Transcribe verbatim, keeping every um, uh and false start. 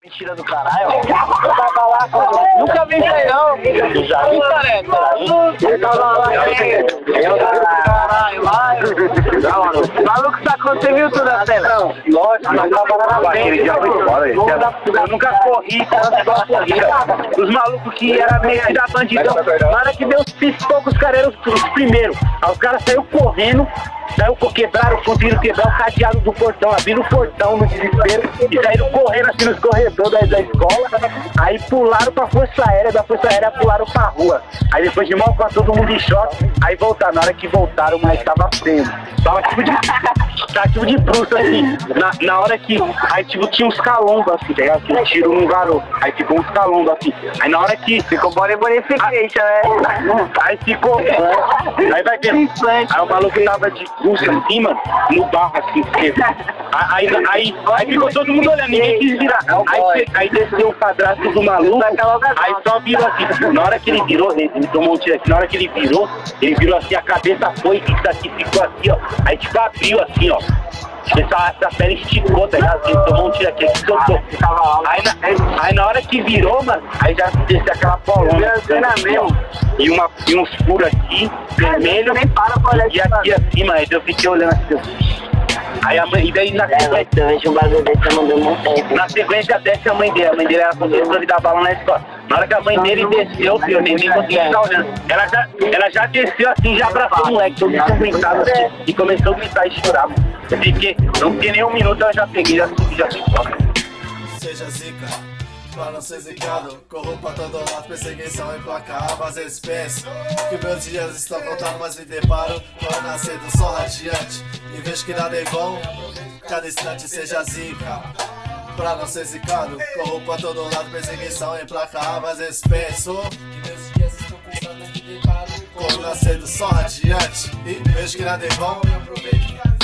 Mentira do caralho. Nunca vi isso aí, não. Já vi, careca. Caralho, vai. Maluco, tá acontecendo, viu tudo na tela? Não, lógico, mas trabalhava bem. Eu nunca corri, só corria. Os malucos que eram meio da bandidão. Na hora que deu os pistocos, os caras eram os primeiros. Aí os caras saíram correndo. Saiu, quebraram, conseguiram quebrar o cadeado do portão, abriram o portão no desespero e saíram correndo assim nos corredores da, da escola. Aí pularam pra Força Aérea, da Força Aérea pularam pra rua. Aí depois de mal com todo mundo em choque, aí voltaram. Na hora que voltaram, mas tava feio. Tava tipo de. Tava tipo de bruxa assim. Na, na hora que. Aí tipo tinha uns calombos assim, tá ligado? Que um tiro num garoto. Aí ficou uns calombos assim. Aí na hora que. Ficou bonificante, né? Aí ficou. Aí vai ver. Aí o maluco tava de bruxa assim, mano, no barro assim. Aí, aí, aí, aí ficou todo mundo olhando, ninguém quis virar. Aí, aí desceu o padrasto do maluco, aí só virou assim. Na hora que ele virou, ele, ele tomou um tiro aqui, na hora que ele virou, ele virou assim, a cabeça foi, isso aqui ficou aqui, ó. Aí tipo abriu assim, ó. Essa, essa pele esticou, tá ligado? Ele tomou um tiro aqui, aqui soltou. Aí na, aí na hora que virou, mano, aí já desceu aquela polônia. E, uma, e uns furos aqui, vermelho, e aqui assim, mano, aí eu fiquei olhando assim. Aí a mãe, e daí na sequência, na sequência desce a mãe dele, a mãe dele era professora e dava aula na escola. Na hora que a mãe dele desceu, eu nem, nem conseguia ficar olhando. Ela já, ela já desceu assim, já abraçou o moleque, todo ensanguentado assim, e começou a gritar e chorar, mano. Eu fiquei, não fiquei nem um minuto, eu já peguei, já subi, já fui fora. Seja zica, pra não ser zicado, corro pra todo lado, perseguição implacável. Às vezes penso que meus dias estão contando, mas me deparo tô nascendo só radiante. E vejo que nada é vão, cada instante seja zica. Pra não ser zicado, corro pra todo lado, perseguição implacável. Às vezes penso que meus dias estão contando, mas me deparo corro nascendo só radiante. E vejo que nada é vão, e aproveito.